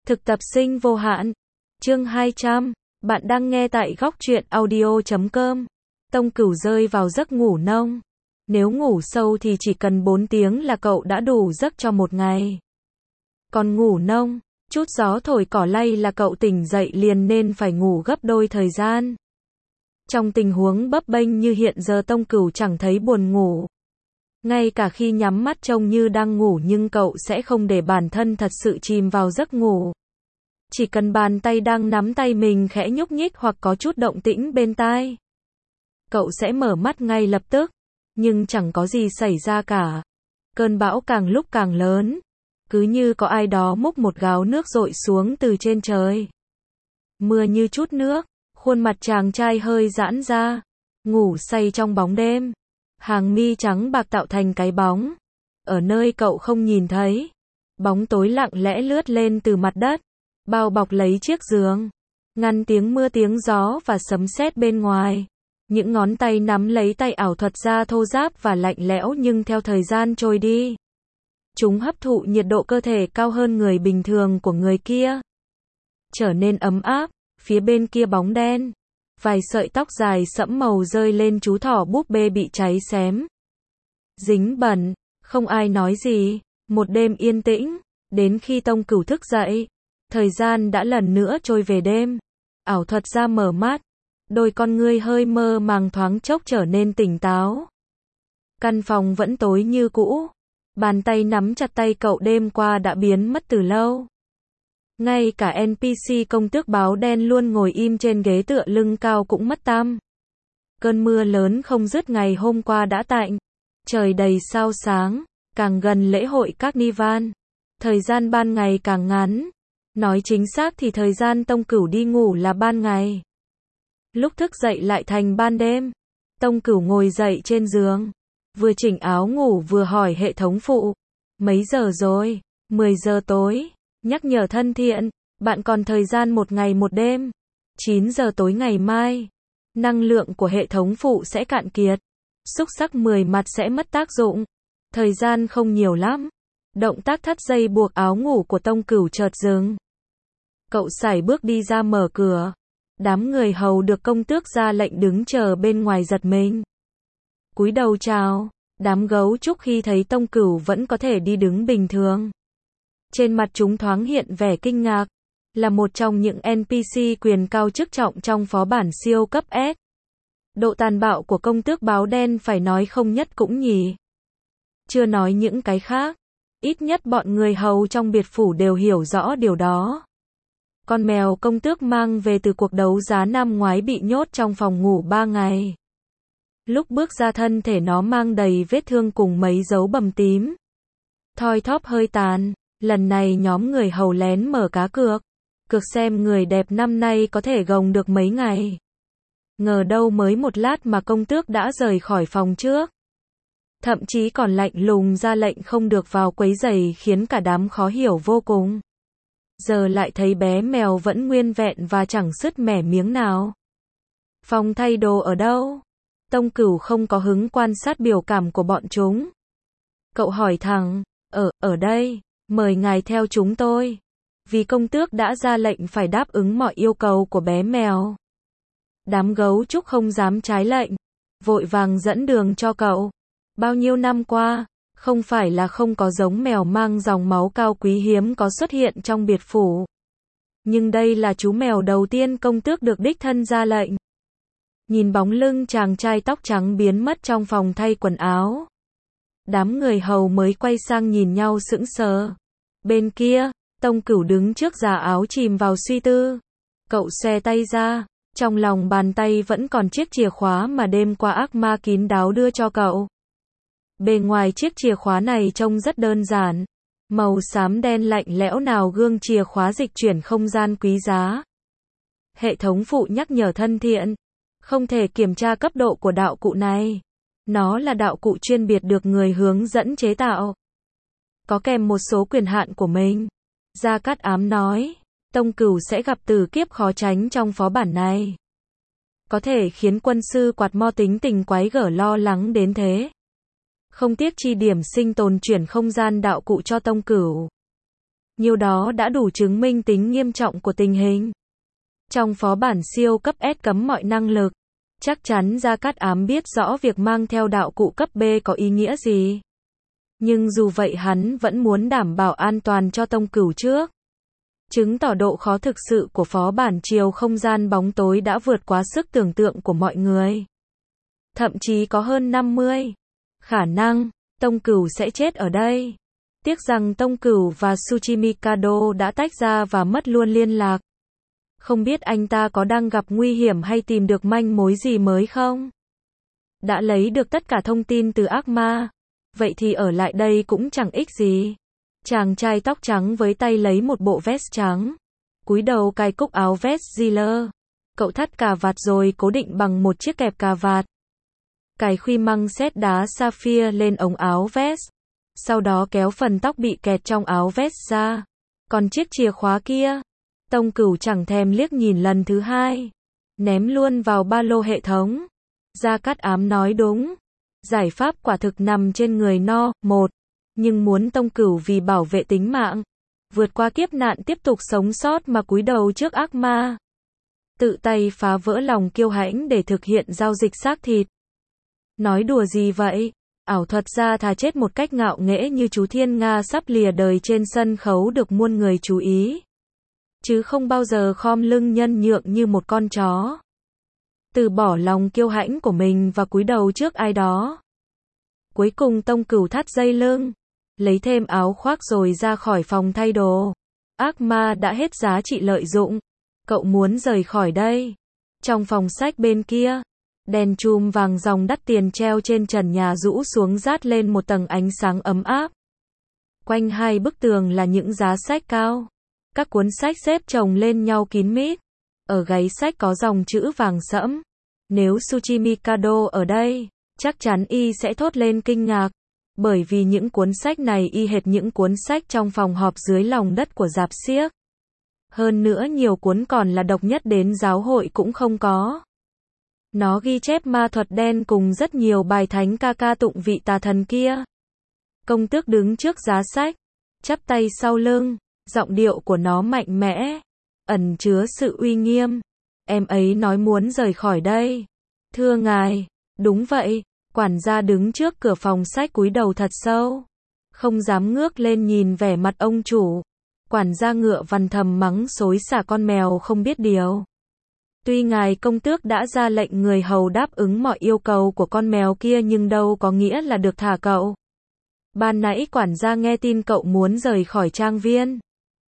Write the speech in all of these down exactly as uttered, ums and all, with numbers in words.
Thực tập sinh vô hạn. Chương hai trăm. Bạn đang nghe tại góc truyện audio chấm com. Tông Cửu rơi vào giấc ngủ nông. Nếu ngủ sâu thì chỉ cần bốn tiếng là cậu đã đủ giấc cho một ngày. Còn ngủ nông, chút gió thổi cỏ lay là cậu tỉnh dậy liền nên phải ngủ gấp đôi thời gian. Trong tình huống bấp bênh như hiện giờ Tông Cửu chẳng thấy buồn ngủ. Ngay cả khi nhắm mắt trông như đang ngủ nhưng cậu sẽ không để bản thân thật sự chìm vào giấc ngủ. Chỉ cần bàn tay đang nắm tay mình khẽ nhúc nhích hoặc có chút động tĩnh bên tai, cậu sẽ mở mắt ngay lập tức. Nhưng chẳng có gì xảy ra cả. Cơn bão càng lúc càng lớn. Cứ như có ai đó múc một gáo nước dội xuống từ trên trời. Mưa như chút nước. Khuôn mặt chàng trai hơi giãn ra. Ngủ say trong bóng đêm. Hàng mi trắng bạc tạo thành cái bóng. Ở nơi cậu không nhìn thấy. Bóng tối lặng lẽ lướt lên từ mặt đất. Bao bọc lấy chiếc giường. Ngăn tiếng mưa tiếng gió và sấm sét bên ngoài. Những ngón tay nắm lấy tay ảo thuật ra thô ráp và lạnh lẽo nhưng theo thời gian trôi đi, chúng hấp thụ nhiệt độ cơ thể cao hơn người bình thường của người kia. Trở nên ấm áp, phía bên kia bóng đen. Vài sợi tóc dài sẫm màu rơi lên chú thỏ búp bê bị cháy xém. Dính bẩn, không ai nói gì. Một đêm yên tĩnh, đến khi Tông Cửu thức dậy. Thời gian đã lần nữa trôi về đêm. Ảo thuật ra mở mắt. Đôi con ngươi hơi mơ màng thoáng chốc trở nên tỉnh táo. Căn phòng vẫn tối như cũ. Bàn tay nắm chặt tay cậu đêm qua đã biến mất từ lâu. Ngay cả en pê xê công tước báo đen luôn ngồi im trên ghế tựa lưng cao cũng mất tăm. Cơn mưa lớn không dứt ngày hôm qua đã tạnh. Trời đầy sao sáng. Càng gần lễ hội Carnival, thời gian ban ngày càng ngắn. Nói chính xác thì thời gian Tông Cửu đi ngủ là ban ngày. Lúc thức dậy lại thành ban đêm. Tông Cửu ngồi dậy trên giường, vừa chỉnh áo ngủ vừa hỏi hệ thống phụ. Mấy giờ rồi? mười giờ tối. Nhắc nhở thân thiện, bạn còn thời gian một ngày một đêm. chín giờ tối ngày mai. Năng lượng của hệ thống phụ sẽ cạn kiệt. Xúc xắc mười mặt sẽ mất tác dụng. Thời gian không nhiều lắm. Động tác thắt dây buộc áo ngủ của Tông Cửu chợt dừng. Cậu sải bước đi ra mở cửa. Đám người hầu được công tước ra lệnh đứng chờ bên ngoài giật mình. Cúi đầu chào. Đám gấu trúc khi thấy Tông Cửu vẫn có thể đi đứng bình thường. Trên mặt chúng thoáng hiện vẻ kinh ngạc. Là một trong những en pê xê quyền cao chức trọng trong phó bản siêu cấp S. Độ tàn bạo của công tước báo đen phải nói không nhất cũng nhì. Chưa nói những cái khác. Ít nhất bọn người hầu trong biệt phủ đều hiểu rõ điều đó. Con mèo công tước mang về từ cuộc đấu giá năm ngoái bị nhốt trong phòng ngủ ba ngày. Lúc bước ra thân thể nó mang đầy vết thương cùng mấy dấu bầm tím. Thoi thóp hơi tàn. Lần này nhóm người hầu lén mở cá cược. Cược xem người đẹp năm nay có thể gồng được mấy ngày. Ngờ đâu mới một lát mà công tước đã rời khỏi phòng trước. Thậm chí còn lạnh lùng ra lệnh không được vào quấy rầy khiến cả đám khó hiểu vô cùng. Giờ lại thấy bé mèo vẫn nguyên vẹn và chẳng sứt mẻ miếng nào. Phòng thay đồ ở đâu? Tông Cửu không có hứng quan sát biểu cảm của bọn chúng. Cậu hỏi thẳng, ở, ở đây, mời ngài theo chúng tôi. Vì công tước đã ra lệnh phải đáp ứng mọi yêu cầu của bé mèo. Đám gấu trúc không dám trái lệnh, vội vàng dẫn đường cho cậu. Bao nhiêu năm qua, không phải là không có giống mèo mang dòng máu cao quý hiếm có xuất hiện trong biệt phủ. Nhưng đây là chú mèo đầu tiên công tước được đích thân ra lệnh. Nhìn bóng lưng chàng trai tóc trắng biến mất trong phòng thay quần áo. Đám người hầu mới quay sang nhìn nhau sững sờ. Bên kia, Tông Cửu đứng trước già áo chìm vào suy tư. Cậu xòe tay ra, trong lòng bàn tay vẫn còn chiếc chìa khóa mà đêm qua ác ma kín đáo đưa cho cậu. Bề ngoài chiếc chìa khóa này trông rất đơn giản. Màu xám đen lạnh lẽo nào gương chìa khóa dịch chuyển không gian quý giá. Hệ thống phụ nhắc nhở thân thiện. Không thể kiểm tra cấp độ của đạo cụ này. Nó là đạo cụ chuyên biệt được người hướng dẫn chế tạo. Có kèm một số quyền hạn của mình. Gia Cát Ám nói. Tông Cửu sẽ gặp tử kiếp khó tránh trong phó bản này. Có thể khiến quân sư quạt mo tính tình quái gở lo lắng đến thế. Không tiếc chi điểm sinh tồn chuyển không gian đạo cụ cho Tông Cửu. Nhiều đó đã đủ chứng minh tính nghiêm trọng của tình hình. Trong phó bản siêu cấp S cấm mọi năng lực, chắc chắn Gia Cát Ám biết rõ việc mang theo đạo cụ cấp B có ý nghĩa gì. Nhưng dù vậy hắn vẫn muốn đảm bảo an toàn cho Tông Cửu trước. Chứng tỏ độ khó thực sự của phó bản chiều không gian bóng tối đã vượt quá sức tưởng tượng của mọi người. Thậm chí có hơn năm mươi khả năng Tông Cửu sẽ chết ở đây. Tiếc rằng Tông Cửu và Tsuchimikado đã tách ra và mất luôn liên lạc. Không biết anh ta có đang gặp nguy hiểm hay tìm được manh mối gì mới không? Đã lấy được tất cả thông tin từ ác ma. Vậy thì ở lại đây cũng chẳng ích gì. Chàng trai tóc trắng với tay lấy một bộ vest trắng. Cúi đầu cài cúc áo vest Ziller. Cậu thắt cà vạt rồi cố định bằng một chiếc kẹp cà vạt. Cài khuy măng sét đá sapphire lên ống áo vest. Sau đó kéo phần tóc bị kẹt trong áo vest ra. Còn chiếc chìa khóa kia, Tông Cửu chẳng thèm liếc nhìn lần thứ hai. Ném luôn vào ba lô hệ thống. Gia Cát Ám nói đúng. Giải pháp quả thực nằm trên người no, một. Nhưng muốn Tông Cửu vì bảo vệ tính mạng, vượt qua kiếp nạn tiếp tục sống sót mà cúi đầu trước ác ma. Tự tay phá vỡ lòng kiêu hãnh để thực hiện giao dịch xác thịt. Nói đùa gì vậy? Ảo thuật gia thà chết một cách ngạo nghễ như chú Thiên Nga sắp lìa đời trên sân khấu được muôn người chú ý. Chứ không bao giờ khom lưng nhân nhượng như một con chó. Từ bỏ lòng kiêu hãnh của mình và cúi đầu trước ai đó. Cuối cùng Tông Cửu thắt dây lưng, lấy thêm áo khoác rồi ra khỏi phòng thay đồ. Ác ma đã hết giá trị lợi dụng. Cậu muốn rời khỏi đây. Trong phòng sách bên kia, đèn chùm vàng ròng đắt tiền treo trên trần nhà rũ xuống rát lên một tầng ánh sáng ấm áp. Quanh hai bức tường là những giá sách cao. Các cuốn sách xếp chồng lên nhau kín mít. Ở gáy sách có dòng chữ vàng sẫm. Nếu Tsuchimikado ở đây, chắc chắn y sẽ thốt lên kinh ngạc. Bởi vì những cuốn sách này y hệt những cuốn sách trong phòng họp dưới lòng đất của rạp xiếc. Hơn nữa nhiều cuốn còn là độc nhất đến giáo hội cũng không có. Nó ghi chép ma thuật đen cùng rất nhiều bài thánh ca ca tụng vị tà thần kia. Công tước đứng trước giá sách, chắp tay sau lưng, giọng điệu của nó mạnh mẽ, ẩn chứa sự uy nghiêm. Em ấy nói muốn rời khỏi đây. Thưa ngài, đúng vậy. Quản gia đứng trước cửa phòng sách cúi đầu thật sâu, không dám ngước lên nhìn vẻ mặt ông chủ. Quản gia ngựa vằn thầm mắng xối xả con mèo không biết điều. Tuy ngài công tước đã ra lệnh người hầu đáp ứng mọi yêu cầu của con mèo kia nhưng đâu có nghĩa là được thả cậu. Ban nãy quản gia nghe tin cậu muốn rời khỏi trang viên.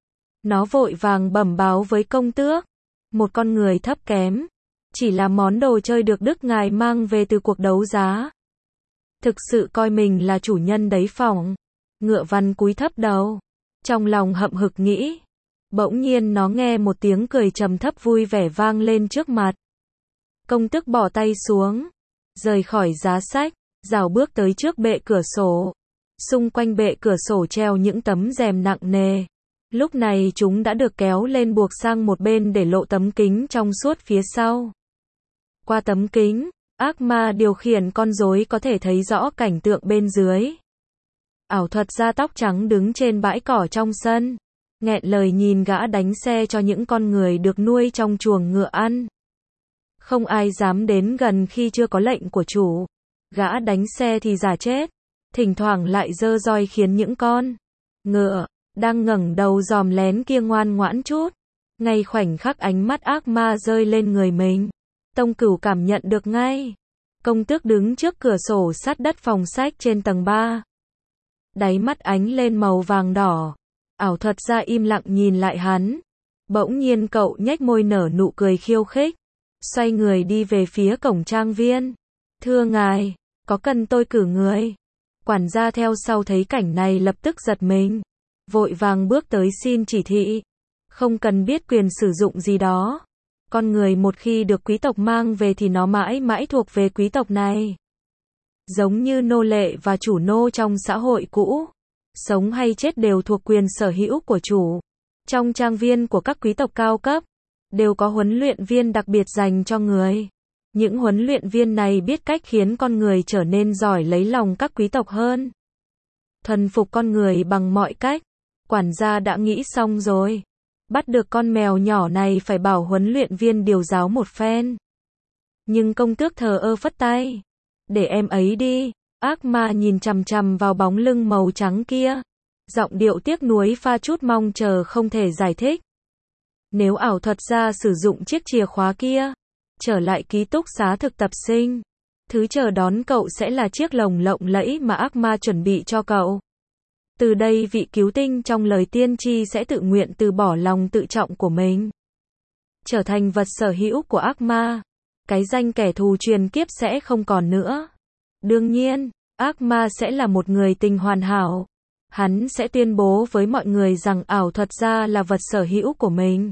Nó vội vàng bẩm báo với công tước. Một con người thấp kém. Chỉ là món đồ chơi được Đức ngài mang về từ cuộc đấu giá. Thực sự coi mình là chủ nhân đấy phỏng. Ngựa văn cúi thấp đầu. Trong lòng hậm hực nghĩ. Bỗng nhiên nó nghe một tiếng cười trầm thấp vui vẻ vang lên trước mặt. Công tước bỏ tay xuống. Rời khỏi giá sách. Rảo bước tới trước bệ cửa sổ. Xung quanh bệ cửa sổ treo những tấm rèm nặng nề. Lúc này chúng đã được kéo lên buộc sang một bên để lộ tấm kính trong suốt phía sau. Qua tấm kính, ác ma điều khiển con rối có thể thấy rõ cảnh tượng bên dưới. Ảo thuật gia tóc trắng đứng trên bãi cỏ trong sân, nghẹn lời nhìn gã đánh xe cho những con người được nuôi trong chuồng ngựa ăn. Không ai dám đến gần khi chưa có lệnh của chủ. Gã đánh xe thì giả chết, thỉnh thoảng lại giơ roi khiến những con ngựa đang ngẩng đầu dòm lén kia ngoan ngoãn chút. Ngay khoảnh khắc ánh mắt ác ma rơi lên người mình, Tông Cửu cảm nhận được ngay. Công tước đứng trước cửa sổ sát đất phòng sách trên tầng ba. Đáy mắt ánh lên màu vàng đỏ. Ảo thuật gia im lặng nhìn lại hắn. Bỗng nhiên cậu nhếch môi nở nụ cười khiêu khích. Xoay người đi về phía cổng trang viên. Thưa ngài, có cần tôi cử người? Quản gia theo sau thấy cảnh này lập tức giật mình. Vội vàng bước tới xin chỉ thị. Không cần biết quyền sử dụng gì đó. Con người một khi được quý tộc mang về thì nó mãi mãi thuộc về quý tộc này. Giống như nô lệ và chủ nô trong xã hội cũ. Sống hay chết đều thuộc quyền sở hữu của chủ. Trong trang viên của các quý tộc cao cấp, đều có huấn luyện viên đặc biệt dành cho người. Những huấn luyện viên này biết cách khiến con người trở nên giỏi lấy lòng các quý tộc hơn. Thuần phục con người bằng mọi cách. Quản gia đã nghĩ xong rồi. Bắt được con mèo nhỏ này phải bảo huấn luyện viên điều giáo một phen. Nhưng công tước thờ ơ phất tay. Để em ấy đi. Ác ma nhìn chằm chằm vào bóng lưng màu trắng kia. Giọng điệu tiếc nuối pha chút mong chờ không thể giải thích. Nếu ảo thuật gia sử dụng chiếc chìa khóa kia, trở lại ký túc xá thực tập sinh, thứ chờ đón cậu sẽ là chiếc lồng lộng lẫy mà ác ma chuẩn bị cho cậu. Từ đây vị cứu tinh trong lời tiên tri sẽ tự nguyện từ bỏ lòng tự trọng của mình, trở thành vật sở hữu của ác ma. Cái danh kẻ thù truyền kiếp sẽ không còn nữa. Đương nhiên, ác ma sẽ là một người tình hoàn hảo. Hắn sẽ tuyên bố với mọi người rằng ảo thuật gia là vật sở hữu của mình.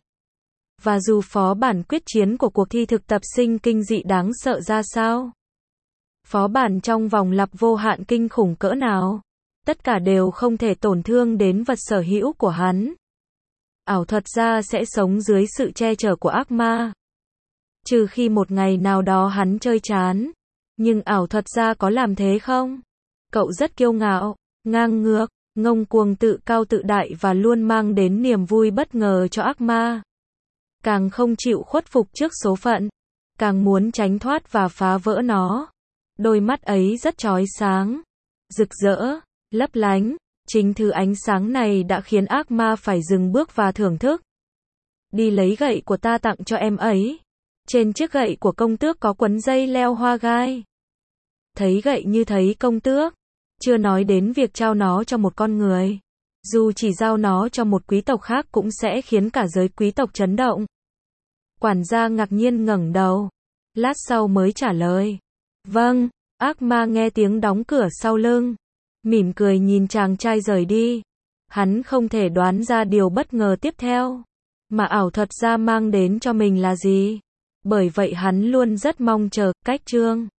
Và dù phó bản quyết chiến của cuộc thi thực tập sinh kinh dị đáng sợ ra sao, phó bản trong vòng lặp vô hạn kinh khủng cỡ nào, tất cả đều không thể tổn thương đến vật sở hữu của hắn. Ảo thuật gia sẽ sống dưới sự che chở của ác ma. Trừ khi một ngày nào đó hắn chơi chán. Nhưng ảo thuật gia có làm thế không? Cậu rất kiêu ngạo, ngang ngược, ngông cuồng tự cao tự đại và luôn mang đến niềm vui bất ngờ cho ác ma. Càng không chịu khuất phục trước số phận, càng muốn tránh thoát và phá vỡ nó. Đôi mắt ấy rất chói sáng, rực rỡ, lấp lánh. Chính thứ ánh sáng này đã khiến ác ma phải dừng bước và thưởng thức. Đi lấy gậy của ta tặng cho em ấy. Trên chiếc gậy của công tước có quấn dây leo hoa gai. Thấy gậy như thấy công tước. Chưa nói đến việc trao nó cho một con người. Dù chỉ giao nó cho một quý tộc khác cũng sẽ khiến cả giới quý tộc chấn động. Quản gia ngạc nhiên ngẩng đầu. Lát sau mới trả lời. Vâng. Ác ma nghe tiếng đóng cửa sau lưng. Mỉm cười nhìn chàng trai rời đi. Hắn không thể đoán ra điều bất ngờ tiếp theo. Mà ảo thuật gia mang đến cho mình là gì. Bởi vậy hắn luôn rất mong chờ cách chương.